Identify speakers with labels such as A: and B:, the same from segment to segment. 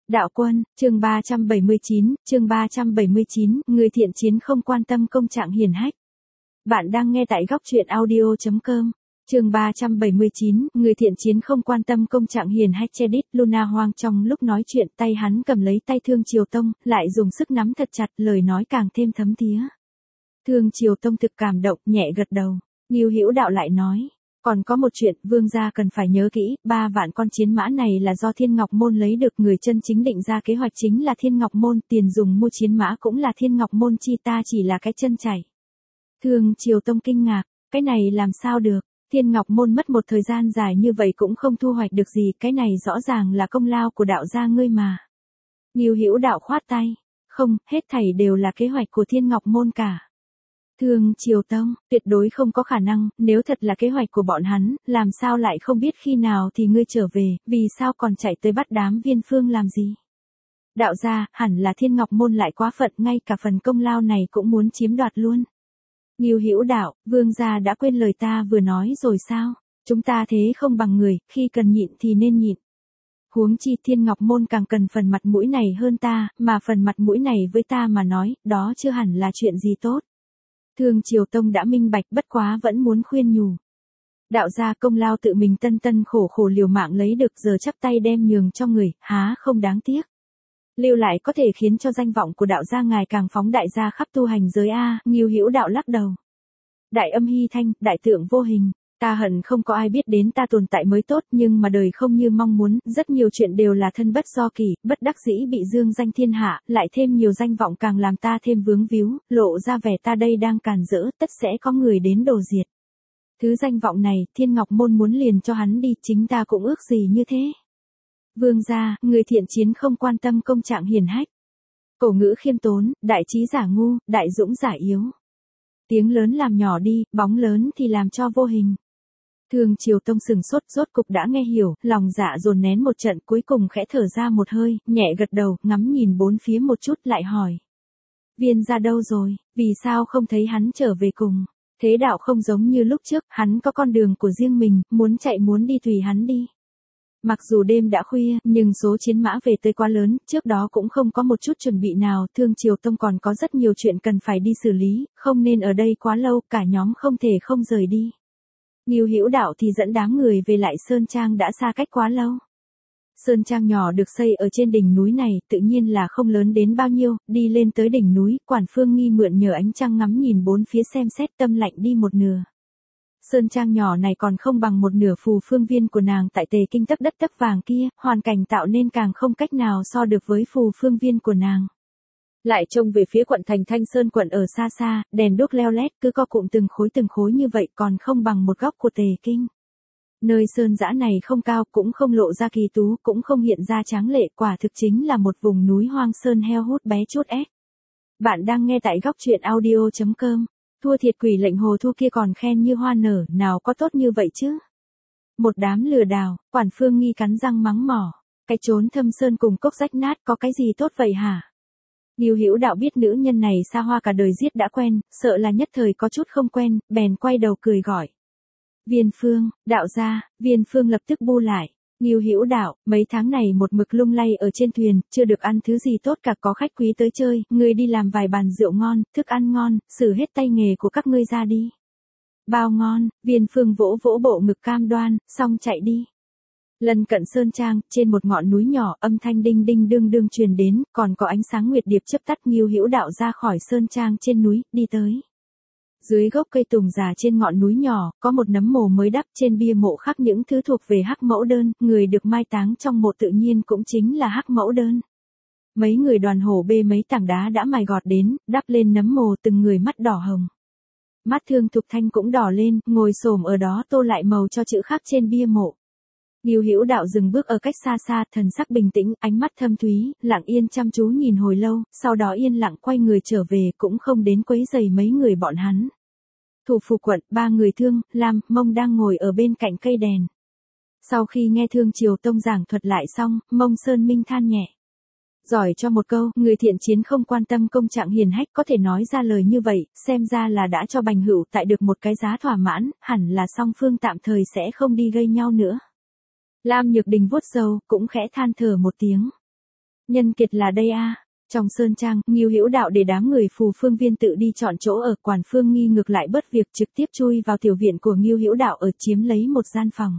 A: Đạo quân, chương 379, người thiện chiến không quan tâm công trạng hiển hách. Bạn đang nghe tại góc truyện audio.com. Chương 379, người thiện chiến không quan tâm công trạng hiển hách. Chedit Luna hoang trong lúc nói chuyện, tay hắn cầm lấy tay Thương Triều Tông, lại dùng sức nắm thật chặt, lời nói càng thêm thấm thía. Thương Triều Tông thực cảm động, nhẹ gật đầu. Ngưu Hữu Đạo lại nói, còn có một chuyện, vương gia cần phải nhớ kỹ, 3 vạn con chiến mã này là do Thiên Ngọc Môn lấy được, người chân chính định ra kế hoạch chính là Thiên Ngọc Môn, tiền dùng mua chiến mã cũng là Thiên Ngọc Môn chi, ta chỉ là cái chân chảy. Thương Triều Tông kinh ngạc, cái này làm sao được, Thiên Ngọc Môn mất một thời gian dài như vậy cũng không thu hoạch được gì, cái này rõ ràng là công lao của đạo gia ngươi mà. Ngưu Hữu Đạo khoát tay, không, hết thảy đều là kế hoạch của Thiên Ngọc Môn cả. Thương Triều Tông, tuyệt đối không có khả năng, nếu thật là kế hoạch của bọn hắn, làm sao lại không biết khi nào thì ngươi trở về, vì sao còn chạy tới bắt đám Viên Phương làm gì? Đạo gia, hẳn là Thiên Ngọc Môn lại quá phận, ngay cả phần công lao này cũng muốn chiếm đoạt luôn. Ngưu Hữu Đạo, vương gia đã quên lời ta vừa nói rồi sao? Chúng ta thế không bằng người, khi cần nhịn thì nên nhịn. Huống chi Thiên Ngọc Môn càng cần phần mặt mũi này hơn ta, mà phần mặt mũi này với ta mà nói, đó chưa hẳn là chuyện gì tốt. Thương Triều Tông đã minh bạch, bất quá vẫn muốn khuyên nhủ. Đạo gia công lao tự mình tân khổ khổ liều mạng lấy được, giờ chắp tay đem nhường cho người, há không đáng tiếc. Lưu lại có thể khiến cho danh vọng của đạo gia ngày càng phóng đại ra khắp tu hành giới a. Ngưu Hữu Đạo lắc đầu. Đại âm hy thanh, đại tượng vô hình, ta hận không có ai biết đến ta tồn tại mới tốt, nhưng mà đời không như mong muốn, rất nhiều chuyện đều là thân bất do kỳ, bất đắc dĩ bị dương danh thiên hạ, lại thêm nhiều danh vọng càng làm ta thêm vướng víu, lộ ra vẻ ta đây đang càn rỡ, tất sẽ có người đến đồ diệt. Thứ danh vọng này, Thiên Ngọc Môn muốn liền cho hắn đi, chính ta cũng ước gì như thế. Vương gia, người thiện chiến không quan tâm công trạng hiển hách. Cổ ngữ khiêm tốn, đại trí giả ngu, đại dũng giả yếu. Tiếng lớn làm nhỏ đi, bóng lớn thì làm cho vô hình. Thương Triều Tông sừng sốt, rốt cục đã nghe hiểu, lòng dạ dồn nén một trận, cuối cùng khẽ thở ra một hơi, nhẹ gật đầu, ngắm nhìn bốn phía một chút lại hỏi. Viên gia đâu rồi, vì sao không thấy hắn trở về cùng? Thế đạo không giống như lúc trước, hắn có con đường của riêng mình, muốn chạy muốn đi tùy hắn đi. Mặc dù đêm đã khuya, nhưng số chiến mã về tới quá lớn, trước đó cũng không có một chút chuẩn bị nào, Thương Triều Tông còn có rất nhiều chuyện cần phải đi xử lý, không nên ở đây quá lâu, cả nhóm không thể không rời đi. Ngưu Hữu Đạo thì dẫn đám người về lại Sơn Trang đã xa cách quá lâu. Sơn Trang nhỏ được xây ở trên đỉnh núi này, tự nhiên là không lớn đến bao nhiêu, đi lên tới đỉnh núi, Quản Phương Nghi mượn nhờ ánh trăng ngắm nhìn bốn phía xem xét, tâm lạnh đi một nửa. Sơn Trang nhỏ này còn không bằng một nửa Phù Phương Viên của nàng tại Tề Kinh tấp đất tấp vàng kia, hoàn cảnh tạo nên càng không cách nào so được với Phù Phương Viên của nàng. Lại trông về phía quận thành Thanh Sơn quận ở xa xa, đèn đuốc leo lét cứ co cụm từng khối như vậy, còn không bằng một góc của Tề Kinh. Nơi sơn dã này không cao, cũng không lộ ra kỳ tú, cũng không hiện ra tráng lệ, quả thực chính là một vùng núi hoang sơn heo hút bé chút ép. Bạn đang nghe tại góc truyện audio.com. Thua thiệt Quỷ Lệnh Hồ Thu kia còn khen như hoa nở, nào có tốt như vậy chứ. Một đám lừa đảo, Quản Phương Nghi cắn răng mắng mỏ. Cái chốn thâm sơn cùng cốc rách nát có cái gì tốt vậy hả? Ngưu Hữu Đạo biết nữ nhân này xa hoa cả đời giết đã quen, sợ là nhất thời có chút không quen, bèn quay đầu cười gọi. Viên Phương, đạo gia, Viên Phương lập tức bu lại. Ngưu Hữu Đạo, mấy tháng này một mực lung lay ở trên thuyền, chưa được ăn thứ gì tốt cả, có khách quý tới chơi, ngươi đi làm vài bàn rượu ngon, thức ăn ngon, xử hết tay nghề của các ngươi ra đi. Bao ngon, Viên Phương vỗ vỗ bộ ngực cam đoan, xong chạy đi. Lần cận Sơn Trang, trên một ngọn núi nhỏ, âm thanh đinh đinh đương đương truyền đến, còn có ánh sáng nguyệt điệp chớp tắt. Ngưu Hữu Đạo ra khỏi Sơn Trang trên núi, đi tới. Dưới gốc cây tùng già trên ngọn núi nhỏ, có một nấm mồ mới đắp, trên bia mộ khắc những thứ thuộc về Hắc Mẫu Đơn, người được mai táng trong mộ tự nhiên cũng chính là Hắc Mẫu Đơn. Mấy người đoàn hổ bê mấy tảng đá đã mài gọt đến, đắp lên nấm mồ, từng người mắt đỏ hồng. Mắt Thương Thục Thanh cũng đỏ lên, ngồi xổm ở đó tô lại màu cho chữ khắc trên bia mộ. Ngưu Hữu Đạo dừng bước ở cách xa xa, thần sắc bình tĩnh, ánh mắt thâm thúy, lặng yên chăm chú nhìn hồi lâu, sau đó yên lặng quay người trở về, cũng không đến quấy rầy mấy người bọn hắn. Thủ phủ quận, 3 người Thương, Lam, Mông đang ngồi ở bên cạnh cây đèn. Sau khi nghe Thương Triều Tông giảng thuật lại xong, Mông Sơn Minh than nhẹ. Giỏi cho một câu, người thiện chiến không quan tâm công trạng hiển hách, có thể nói ra lời như vậy, xem ra là đã cho Bành Hữu tại được một cái giá thỏa mãn, hẳn là song phương tạm thời sẽ không đi gây nhau nữa. Lam Nhược Đình vuốt râu, cũng khẽ than thở một tiếng. Nhân kiệt là đây a. Trong sơn trang, Ngưu Hữu Đạo để đám người Phù Phương Viên tự đi chọn chỗ ở, Quản Phương Nghi ngược lại bớt việc trực tiếp chui vào tiểu viện của Ngưu Hữu Đạo ở chiếm lấy một gian phòng.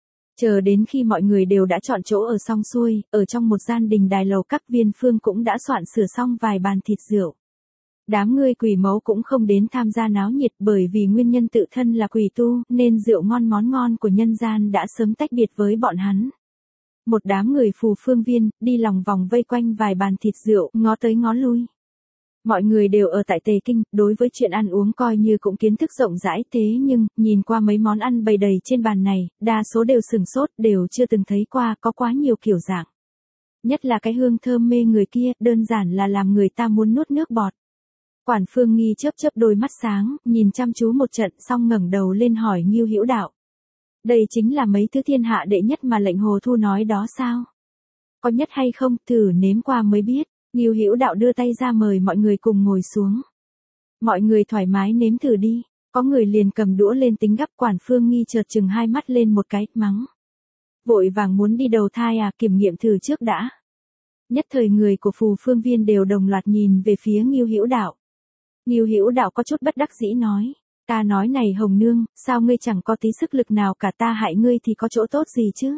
A: Chờ đến khi mọi người đều đã chọn chỗ ở xong xuôi, ở trong một gian đình đài lầu các Viên Phương cũng đã soạn sửa xong vài bàn thịt rượu. Đám người quỷ mẫu cũng không đến tham gia náo nhiệt bởi vì nguyên nhân tự thân là quỷ tu, nên rượu ngon món ngon của nhân gian đã sớm tách biệt với bọn hắn. Một đám người Phù Phương Viên, đi lòng vòng vây quanh vài bàn thịt rượu, ngó tới ngó lui. Mọi người đều ở tại Tề Kinh, đối với chuyện ăn uống coi như cũng kiến thức rộng rãi, thế nhưng, nhìn qua mấy món ăn bày đầy trên bàn này, đa số đều sừng sốt, đều chưa từng thấy qua, có quá nhiều kiểu dạng. Nhất là cái hương thơm mê người kia, đơn giản là làm người ta muốn nuốt nước bọt. Quản Phương Nghi chớp chớp đôi mắt sáng, nhìn chăm chú một trận xong ngẩng đầu lên hỏi Ngưu Hữu Đạo. Đây chính là mấy thứ thiên hạ đệ nhất mà lệnh Hồ Thu nói đó sao? Có nhất hay không, thử nếm qua mới biết. Ngưu Hữu Đạo đưa tay ra mời mọi người cùng ngồi xuống. Mọi người thoải mái nếm thử đi. Có người liền cầm đũa lên tính gắp. Quản Phương Nghi chợt chừng hai mắt lên một cái, mắng. Vội vàng muốn đi đầu thai à, kiểm nghiệm thử trước đã. Nhất thời người của Phù Phương Viên đều đồng loạt nhìn về phía Ngưu Hữu Đạo. Ngưu Hữu Đạo có chút bất đắc dĩ nói. Ta nói này Hồng Nương, sao ngươi chẳng có tí sức lực nào cả, ta hại ngươi thì có chỗ tốt gì chứ?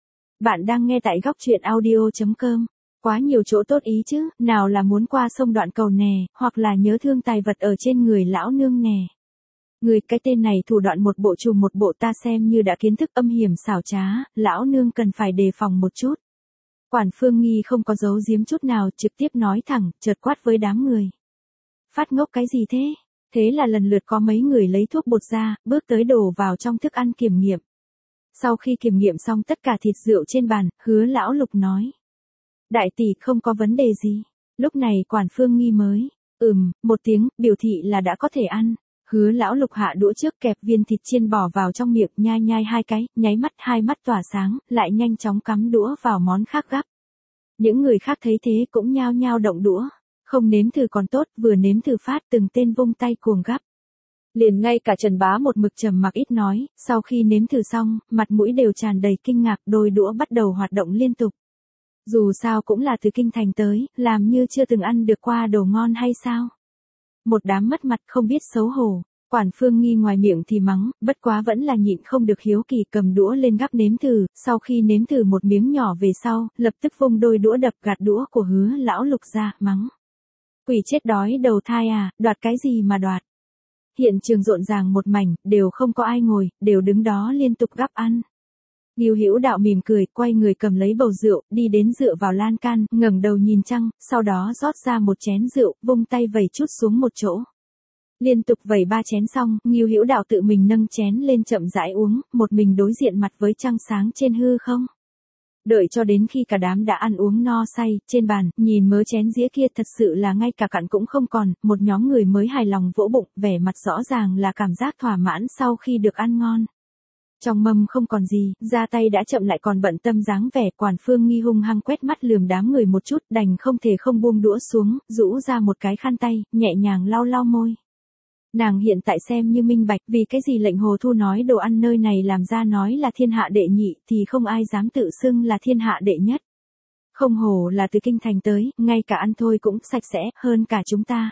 A: Bạn đang nghe tại góc truyện audio.com. Quá nhiều chỗ tốt ý chứ, nào là muốn qua sông Đoạn Cầu nè, hoặc là nhớ thương tài vật ở trên người lão nương nè. Người cái tên này thủ đoạn một bộ trùm một bộ, ta xem như đã kiến thức âm hiểm xảo trá, lão nương cần phải đề phòng một chút. Quản Phương Nghi không có giấu giếm chút nào, trực tiếp nói thẳng, chợt quát với đám người. Phát ngốc cái gì thế? Thế là lần lượt có mấy người lấy thuốc bột ra, bước tới đổ vào trong thức ăn kiểm nghiệm. Sau khi kiểm nghiệm xong tất cả thịt rượu trên bàn, Hứa Lão Lục nói. Đại tỷ không có vấn đề gì. Lúc này Quản Phương Nghi mới, một tiếng, biểu thị là đã có thể ăn. Hứa Lão Lục hạ đũa trước, kẹp viên thịt chiên bỏ vào trong miệng, nhai nhai hai cái, nháy mắt hai mắt tỏa sáng, lại nhanh chóng cắm đũa vào món khác gắp. Những người khác thấy thế cũng nhao nhao động đũa. Không nếm thử còn tốt, vừa nếm thử phát từng tên vung tay cuồng gắp. Liền ngay cả Trần Bá một mực trầm mặc ít nói, sau khi nếm thử xong, mặt mũi đều tràn đầy kinh ngạc, đôi đũa bắt đầu hoạt động liên tục. Dù sao cũng là từ kinh thành tới, làm như chưa từng ăn được qua đồ ngon hay sao? Một đám mất mặt không biết xấu hổ. Quản Phương Nghi ngoài miệng thì mắng, bất quá vẫn là nhịn không được hiếu kỳ, cầm đũa lên gắp nếm thử, sau khi nếm thử một miếng nhỏ về sau, lập tức vung đôi đũa đập gạt đũa của Hứa Lão Lục ra, mắng. Quỷ chết đói đầu thai à, đoạt cái gì mà đoạt. Hiện trường rộn ràng một mảnh, đều không có ai ngồi, đều đứng đó liên tục gắp ăn. Ngưu Hữu Đạo mỉm cười, quay người cầm lấy bầu rượu, đi đến dựa vào lan can, ngẩng đầu nhìn trăng, sau đó rót ra một chén rượu, vung tay vẩy chút xuống một chỗ. Liên tục vẩy 3 chén xong, Ngưu Hữu Đạo tự mình nâng chén lên chậm rãi uống, một mình đối diện mặt với trăng sáng trên hư không. Đợi cho đến khi cả đám đã ăn uống no say, trên bàn, nhìn mớ chén dĩa kia thật sự là ngay cả cặn cũng không còn, một nhóm người mới hài lòng vỗ bụng, vẻ mặt rõ ràng là cảm giác thỏa mãn sau khi được ăn ngon. Trong mâm không còn gì, ra tay đã chậm lại còn bận tâm dáng vẻ. Quản Phương Nghi hung hăng quét mắt lườm đám người một chút, đành không thể không buông đũa xuống, rũ ra một cái khăn tay, nhẹ nhàng lau lau môi. Nàng hiện tại xem như minh bạch, vì cái gì lệnh Hồ Thu nói đồ ăn nơi này làm ra nói là thiên hạ đệ nhị, thì không ai dám tự xưng là thiên hạ đệ nhất. Không hổ là từ kinh thành tới, ngay cả ăn thôi cũng sạch sẽ, hơn cả chúng ta.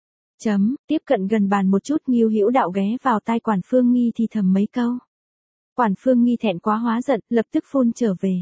A: Tiếp cận gần bàn một chút, Ngưu Hữu Đạo ghé vào tai Quản Phương Nghi thì thầm mấy câu. Quản Phương Nghi thẹn quá hóa giận, lập tức phun trở về.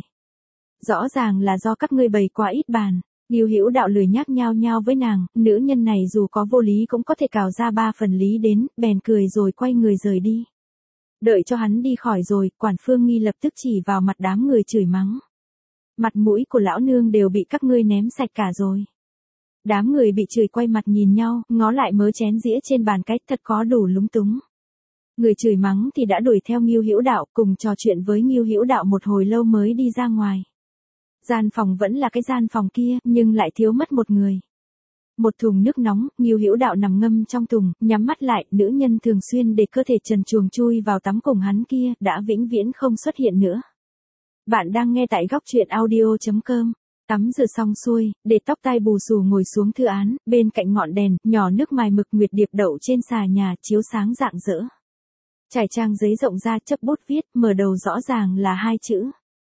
A: Rõ ràng là do các ngươi bày quá ít bàn. Ngưu Hữu Đạo lười nhác nhao nhao với nàng, nữ nhân này dù có vô lý cũng có thể cào ra 3 phần lý đến, bèn cười rồi quay người rời đi. Đợi cho hắn đi khỏi rồi, Quản Phương Nghi lập tức chỉ vào mặt đám người chửi mắng. Mặt mũi của lão nương đều bị các ngươi ném sạch cả rồi. Đám người bị chửi quay mặt nhìn nhau, ngó lại mớ chén dĩa trên bàn cách thật có đủ lúng túng. Người chửi mắng thì đã đuổi theo Ngưu Hữu Đạo, cùng trò chuyện với Ngưu Hữu Đạo một hồi lâu mới đi ra ngoài. Gian phòng vẫn là cái gian phòng kia, nhưng lại thiếu mất một người. Một thùng nước nóng, Ngưu Hữu Đạo nằm ngâm trong thùng, nhắm mắt lại, nữ nhân thường xuyên để cơ thể trần truồng chui vào tắm cùng hắn kia, đã vĩnh viễn không xuất hiện nữa. Bạn đang nghe tại góc truyện audio.com. Tắm rửa xong xuôi, để tóc tai bù xù ngồi xuống thư án, bên cạnh ngọn đèn, nhỏ nước mài mực nguyệt điệp đậu trên xà nhà, chiếu sáng rạng rỡ. Trải trang giấy rộng ra, chấp bút viết, mở đầu rõ ràng là 2 chữ.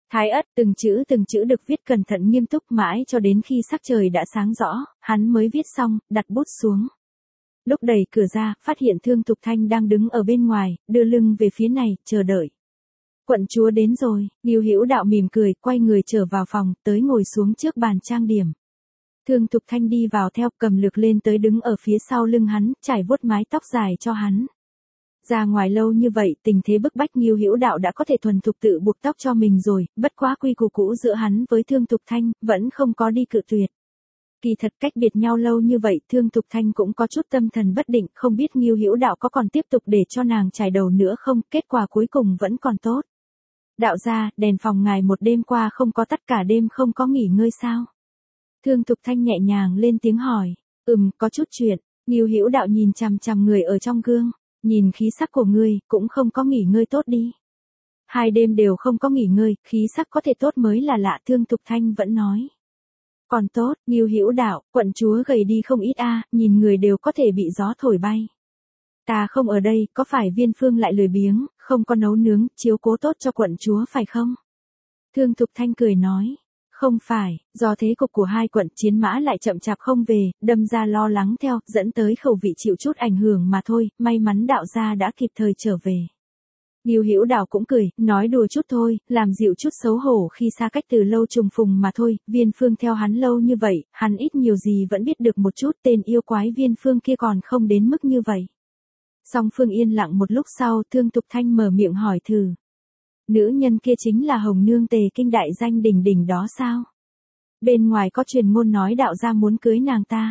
A: Thái ất, từng chữ được viết cẩn thận nghiêm túc mãi cho đến khi sắc trời đã sáng rõ, hắn mới viết xong, đặt bút xuống. Lúc đẩy cửa ra, phát hiện Thương Thục Thanh đang đứng ở bên ngoài, đưa lưng về phía này, chờ đợi. Quận chúa đến rồi, Ngưu Hữu Đạo mỉm cười, quay người trở vào phòng, tới ngồi xuống trước bàn trang điểm. Thương Thục Thanh đi vào theo, cầm lược lên tới đứng ở phía sau lưng hắn, trải vuốt mái tóc dài cho hắn. Ra ngoài lâu như vậy, tình thế bức bách Ngưu Hữu Đạo đã có thể thuần thục tự buộc tóc cho mình rồi, bất quá quy củ cũ giữa hắn với Thương Thục Thanh, vẫn không có đi cự tuyệt. Kỳ thật cách biệt nhau lâu như vậy, Thương Thục Thanh cũng có chút tâm thần bất định, không biết Ngưu Hữu Đạo có còn tiếp tục để cho nàng chải đầu nữa không, kết quả cuối cùng vẫn còn tốt. Đạo gia, đèn phòng ngài một đêm qua không có tất cả đêm không có nghỉ ngơi sao? Thương Thục Thanh nhẹ nhàng lên tiếng hỏi, có chút chuyện, Ngưu Hữu Đạo nhìn chằm chằm người ở trong gương, nhìn khí sắc của ngươi, cũng không có nghỉ ngơi tốt đi. 2 đêm đều không có nghỉ ngơi, khí sắc có thể tốt mới là lạ, Thương Thục Thanh vẫn nói. Còn tốt, Ngưu Hữu Đạo, quận chúa gầy đi không ít nhìn người đều có thể bị gió thổi bay. Ta không ở đây, có phải Viên Phương lại lười biếng, không có nấu nướng, chiếu cố tốt cho quận chúa phải không? Thương Thục Thanh cười nói. Không phải, do thế cục của 2 quận chiến mã lại chậm chạp không về, đâm ra lo lắng theo, dẫn tới khẩu vị chịu chút ảnh hưởng mà thôi, may mắn đạo gia đã kịp thời trở về. Ngưu Hữu Đạo cũng cười, nói đùa chút thôi, làm dịu chút xấu hổ khi xa cách từ lâu trùng phùng mà thôi, Viên Phương theo hắn lâu như vậy, hắn ít nhiều gì vẫn biết được một chút, tên yêu quái Viên Phương kia còn không đến mức như vậy. Song Phương yên lặng một lúc sau, Thương Thục Thanh mở miệng hỏi thử. Nữ nhân kia chính là Hồng Nương Tề Kinh đại danh đỉnh đỉnh đó sao? Bên ngoài có truyền ngôn nói đạo gia muốn cưới nàng ta.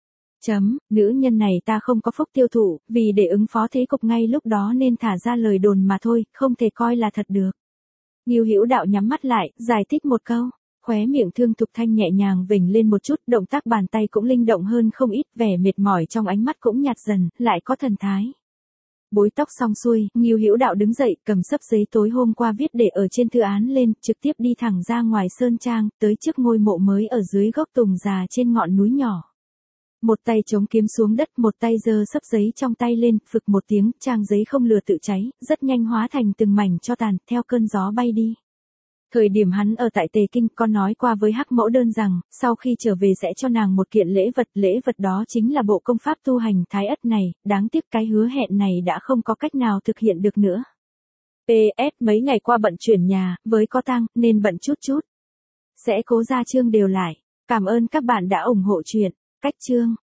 A: Nữ nhân này ta không có phúc tiêu thụ, vì để ứng phó thế cục ngay lúc đó nên thả ra lời đồn mà thôi, không thể coi là thật được. Ngưu Hữu Đạo nhắm mắt lại, giải thích một câu. Khóe miệng Thương Thục Thanh nhẹ nhàng vểnh lên một chút, động tác bàn tay cũng linh động hơn không ít, vẻ mệt mỏi trong ánh mắt cũng nhạt dần, lại có thần thái. Bối tóc xong xuôi, Ngưu Hữu Đạo đứng dậy, cầm xấp giấy tối hôm qua viết để ở trên thư án lên, trực tiếp đi thẳng ra ngoài sơn trang, tới trước ngôi mộ mới ở dưới gốc tùng già trên ngọn núi nhỏ. Một tay chống kiếm xuống đất, một tay giơ xấp giấy trong tay lên, phực một tiếng, trang giấy không lừa tự cháy, rất nhanh hóa thành từng mảnh tro tàn, theo cơn gió bay đi. Thời điểm hắn ở tại Tề Kinh, con nói qua với Hắc Mẫu Đơn rằng, sau khi trở về sẽ cho nàng một kiện lễ vật đó chính là bộ công pháp tu hành Thái Ất này, đáng tiếc cái hứa hẹn này đã không có cách nào thực hiện được nữa. PS, mấy ngày qua bận chuyển nhà, với có tang, nên bận chút. Sẽ cố ra chương đều lại. Cảm ơn các bạn đã ủng hộ chuyện. Cách chương.